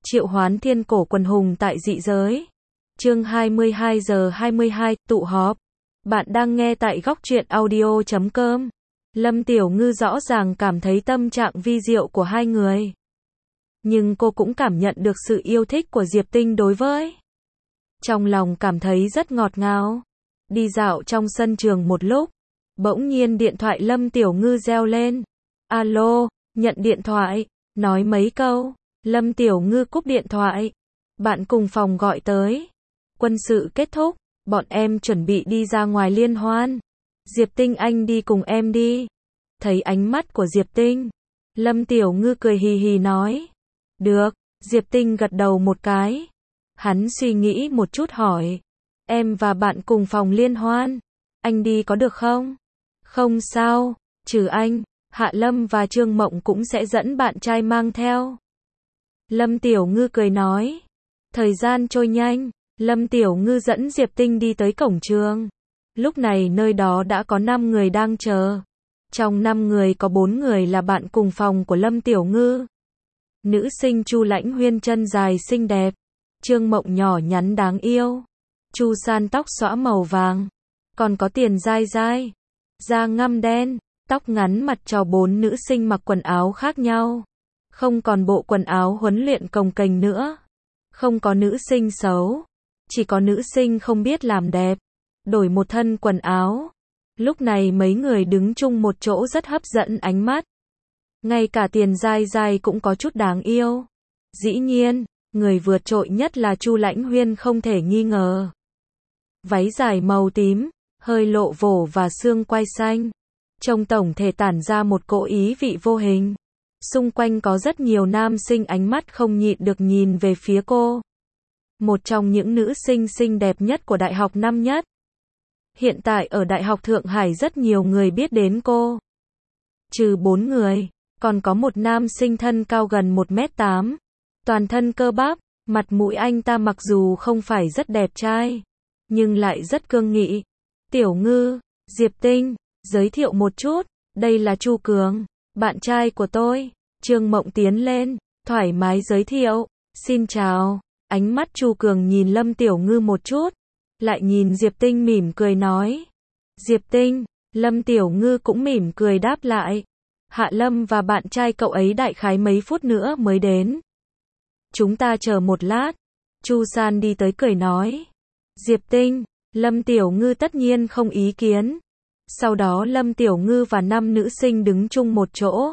Triệu hoán thiên cổ quần hùng tại dị giới. Chương 22 giờ 22, tụ họp. Bạn đang nghe tại góc truyện audio.com. Lâm Tiểu Ngư rõ ràng cảm thấy tâm trạng vi diệu của hai người. Nhưng cô cũng cảm nhận được sự yêu thích của Diệp Tinh đối với. Trong lòng cảm thấy rất ngọt ngào. Đi dạo trong sân trường một lúc. Bỗng nhiên điện thoại Lâm Tiểu Ngư reo lên. Alo, nhận điện thoại, nói mấy câu. Lâm Tiểu Ngư cúp điện thoại. Bạn cùng phòng gọi tới. Quân sự kết thúc, bọn em chuẩn bị đi ra ngoài liên hoan. Diệp Tinh anh đi cùng em đi. Thấy ánh mắt của Diệp Tinh, Lâm Tiểu Ngư cười hì hì nói. Được, Diệp Tinh gật đầu một cái. Hắn suy nghĩ một chút hỏi. Em và bạn cùng phòng liên hoan, anh đi có được không? Không sao, trừ anh, Hạ Lâm và Trương Mộng cũng sẽ dẫn bạn trai mang theo. Lâm Tiểu Ngư cười nói. Thời gian trôi nhanh, Lâm Tiểu Ngư dẫn Diệp Tinh đi tới cổng trường. Lúc này nơi đó đã có 5 người đang chờ. Trong 5 người có 4 người là bạn cùng phòng của Lâm Tiểu Ngư. Nữ sinh Chu Lãnh Huyên chân dài xinh đẹp. Trương Mộng nhỏ nhắn đáng yêu. Chu San tóc xõa màu vàng. Còn có Tiền Dai Dai, da ngăm đen, tóc ngắn mặt trò. 4 nữ sinh mặc quần áo khác nhau. Không còn bộ quần áo huấn luyện cồng kềnh nữa. Không có nữ sinh xấu. Chỉ có nữ sinh không biết làm đẹp. Đổi một thân quần áo. Lúc này mấy người đứng chung một chỗ rất hấp dẫn ánh mắt. Ngay cả Tiền Dai Dai cũng có chút đáng yêu. Dĩ nhiên, người vượt trội nhất là Chu Lãnh Huyên không thể nghi ngờ. Váy dài màu tím, hơi lộ vổ và xương quai xanh. Trông tổng thể tản ra một cỗ ý vị vô hình. Xung quanh có rất nhiều nam sinh ánh mắt không nhịn được nhìn về phía cô. Một trong những nữ sinh xinh đẹp nhất của đại học năm nhất. Hiện tại ở Đại học Thượng Hải rất nhiều người biết đến cô. Trừ 4 người, còn có một nam sinh thân cao gần 1m8. Toàn thân cơ bắp, mặt mũi anh ta mặc dù không phải rất đẹp trai, nhưng lại rất cương nghị. Tiểu Ngư, Diệp Tinh, giới thiệu một chút, đây là Chu Cường, bạn trai của tôi. Trương Mộng tiến lên, thoải mái giới thiệu. Xin chào. Ánh mắt Chu Cường nhìn Lâm Tiểu Ngư một chút, lại nhìn Diệp Tinh mỉm cười nói. Diệp Tinh, Lâm Tiểu Ngư cũng mỉm cười đáp lại. Hạ Lâm và bạn trai cậu ấy đại khái mấy phút nữa mới đến. Chúng ta chờ một lát. Chu San đi tới cười nói. Diệp Tinh, Lâm Tiểu Ngư tất nhiên không ý kiến. Sau đó Lâm Tiểu Ngư và 5 nữ sinh đứng chung một chỗ.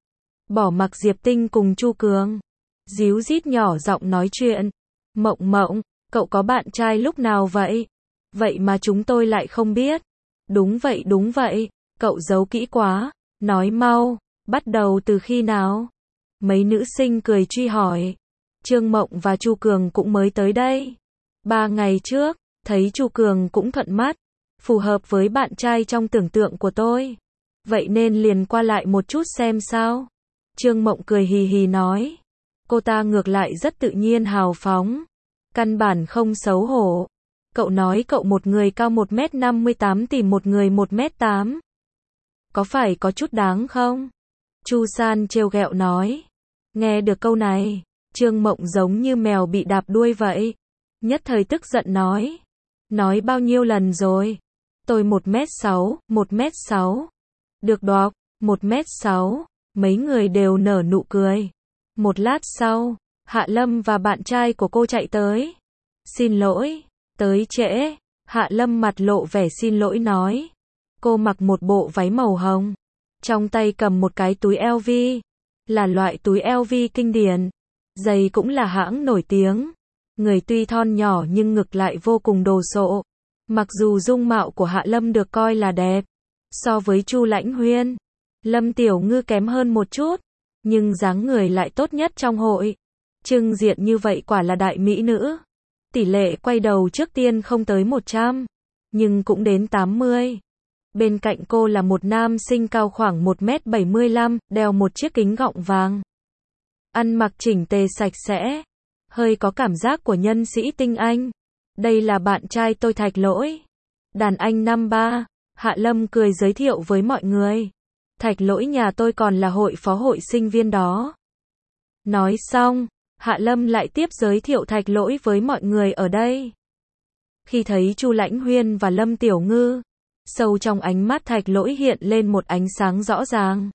Bỏ mặc Diệp Tinh cùng Chu Cường díu dít nhỏ giọng nói chuyện. Mộng Mộng, cậu có bạn trai lúc nào vậy? Vậy mà chúng tôi lại không biết. Đúng vậy, cậu giấu kỹ quá. Nói mau, bắt đầu từ khi nào? Mấy nữ sinh cười truy hỏi. Trương Mộng và Chu Cường cũng mới tới đây. 3 ngày trước, thấy Chu Cường cũng thuận mắt, phù hợp với bạn trai trong tưởng tượng của tôi. Vậy nên liền qua lại một chút xem sao. Trương Mộng cười hì hì nói. Cô ta ngược lại rất tự nhiên hào phóng. Căn bản không xấu hổ. Cậu nói cậu một người cao 1m58 tìm một người 1m8. Có phải có chút đáng không? Chu San trêu ghẹo nói. Nghe được câu này, Trương Mộng giống như mèo bị đạp đuôi vậy. Nhất thời tức giận nói. Nói bao nhiêu lần rồi? Tôi 1m6, 1m6. Được đọc, 1m6. Mấy người đều nở nụ cười. Một lát sau, Hạ Lâm và bạn trai của cô chạy tới. Xin lỗi, tới trễ. Hạ Lâm mặt lộ vẻ xin lỗi nói. Cô mặc một bộ váy màu hồng. Trong tay cầm một cái túi LV. Là loại túi LV kinh điển. Giày cũng là hãng nổi tiếng. Người tuy thon nhỏ nhưng ngực lại vô cùng đồ sộ. Mặc dù dung mạo của Hạ Lâm được coi là đẹp. So với Chu Lãnh Huyên, Lâm Tiểu Ngư kém hơn một chút. Nhưng dáng người lại tốt nhất trong hội. Trưng diện như vậy quả là đại mỹ nữ. Tỷ lệ quay đầu trước tiên không tới 100, nhưng cũng đến 80. Bên cạnh cô là một nam sinh cao khoảng 1m75, đeo một chiếc kính gọng vàng. Ăn mặc chỉnh tề sạch sẽ, hơi có cảm giác của nhân sĩ tinh anh. Đây là bạn trai tôi Thạch Lỗi. Đàn anh năm 3, Hạ Lâm cười giới thiệu với mọi người. Thạch Lỗi nhà tôi còn là hội phó hội sinh viên đó. Nói xong, Hạ Lâm lại tiếp giới thiệu Thạch Lỗi với mọi người ở đây. Khi thấy Chu Lãnh Huyên và Lâm Tiểu Ngư, sâu trong ánh mắt Thạch Lỗi hiện lên một ánh sáng rõ ràng.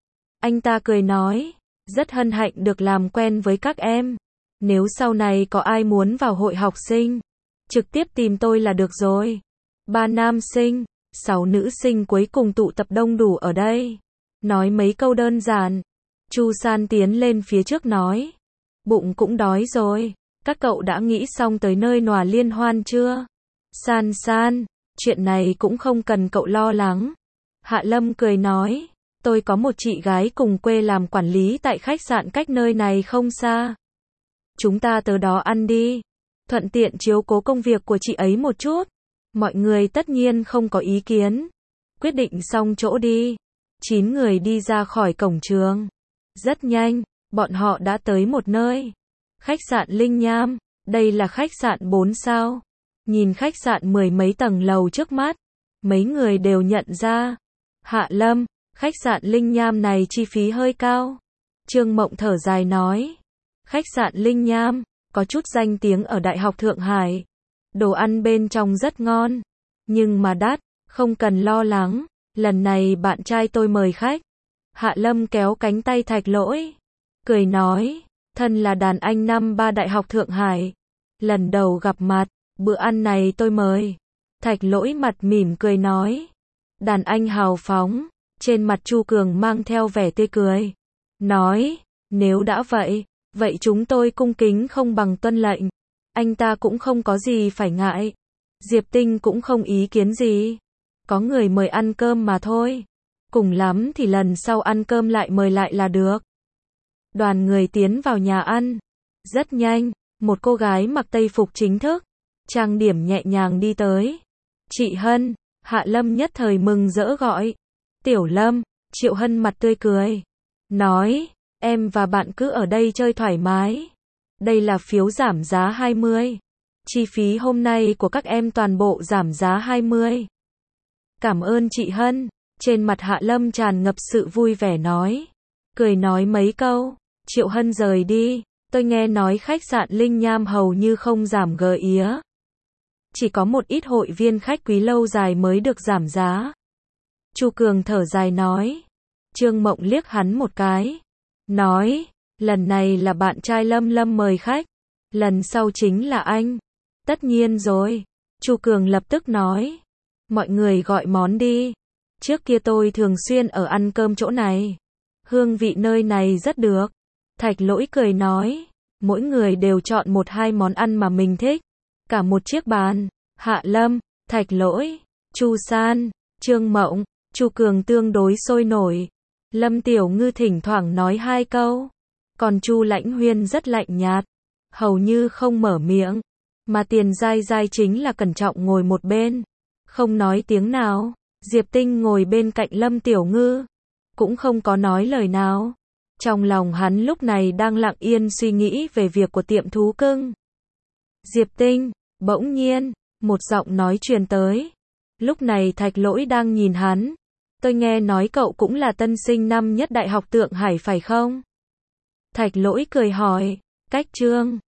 Anh ta cười nói, rất hân hạnh được làm quen với các em. Nếu sau này có ai muốn vào hội học sinh, trực tiếp tìm tôi là được rồi. 3 nam sinh, 6 nữ sinh cuối cùng tụ tập đông đủ ở đây. Nói mấy câu đơn giản. Chu San tiến lên phía trước nói, bụng cũng đói rồi. Các cậu đã nghĩ xong tới nơi nòa liên hoan chưa? San San, chuyện này cũng không cần cậu lo lắng. Hạ Lâm cười nói, tôi có một chị gái cùng quê làm quản lý tại khách sạn cách nơi này không xa. Chúng ta tới đó ăn đi. Thuận tiện chiếu cố công việc của chị ấy một chút. Mọi người tất nhiên không có ý kiến. Quyết định xong chỗ đi. 9 người đi ra khỏi cổng trường. Rất nhanh, bọn họ đã tới một nơi. Khách sạn Linh Nham. Đây là khách sạn 4 sao. Nhìn khách sạn 10 mấy tầng lầu trước mắt. Mấy người đều nhận ra. Hạ Lâm, khách sạn Linh Nham này chi phí hơi cao. Trương Mộng thở dài nói. Khách sạn Linh Nham, có chút danh tiếng ở Đại học Thượng Hải. Đồ ăn bên trong rất ngon. Nhưng mà đắt, không cần lo lắng. Lần này bạn trai tôi mời khách. Hạ Lâm kéo cánh tay Thạch Lỗi. Cười nói, thân là đàn anh năm 3 Đại học Thượng Hải. Lần đầu gặp mặt, bữa ăn này tôi mời. Thạch Lỗi mặt mỉm cười nói. Đàn anh hào phóng. Trên mặt Chu Cường mang theo vẻ tươi cười. Nói, nếu đã vậy, vậy chúng tôi cung kính không bằng tuân lệnh. Anh ta cũng không có gì phải ngại. Diệp Tinh cũng không ý kiến gì. Có người mời ăn cơm mà thôi. Cùng lắm thì lần sau ăn cơm lại mời lại là được. Đoàn người tiến vào nhà ăn. Rất nhanh, một cô gái mặc tây phục chính thức, trang điểm nhẹ nhàng đi tới. Chị Hân, Hạ Lâm nhất thời mừng rỡ gọi. Tiểu Lâm, Triệu Hân mặt tươi cười. Nói, em và bạn cứ ở đây chơi thoải mái. Đây là phiếu giảm giá 20. Chi phí hôm nay của các em toàn bộ giảm giá 20. Cảm ơn chị Hân. Trên mặt Hạ Lâm tràn ngập sự vui vẻ nói. Cười nói mấy câu. Triệu Hân rời đi. Tôi nghe nói khách sạn Linh Nham hầu như không giảm gờ ía. Chỉ có một ít hội viên khách quý lâu dài mới được giảm giá. Chu Cường thở dài nói. Trương Mộng liếc hắn một cái. Nói, lần này là bạn trai Lâm Lâm mời khách. Lần sau chính là anh. Tất nhiên rồi. Chu Cường lập tức nói. Mọi người gọi món đi. Trước kia tôi thường xuyên ở ăn cơm chỗ này. Hương vị nơi này rất được. Thạch Lỗi cười nói. Mỗi người đều chọn 1-2 món ăn mà mình thích. Cả một chiếc bàn. Hạ Lâm, Thạch Lỗi, Chu San, Trương Mộng, Chu Cường tương đối sôi nổi. Lâm Tiểu Ngư thỉnh thoảng nói 2 câu. Còn Chu Lãnh Huyên rất lạnh nhạt. Hầu như không mở miệng. Mà Tiền Giai Giai chính là cẩn trọng ngồi một bên. Không nói tiếng nào. Diệp Tinh ngồi bên cạnh Lâm Tiểu Ngư. Cũng không có nói lời nào. Trong lòng hắn lúc này đang lặng yên suy nghĩ về việc của tiệm thú cưng. Diệp Tinh, bỗng nhiên, một giọng nói truyền tới. Lúc này Thạch Lỗi đang nhìn hắn. Tôi nghe nói cậu cũng là tân sinh năm nhất Đại học Thượng Hải phải không? Thạch Lỗi cười hỏi. Cách Trương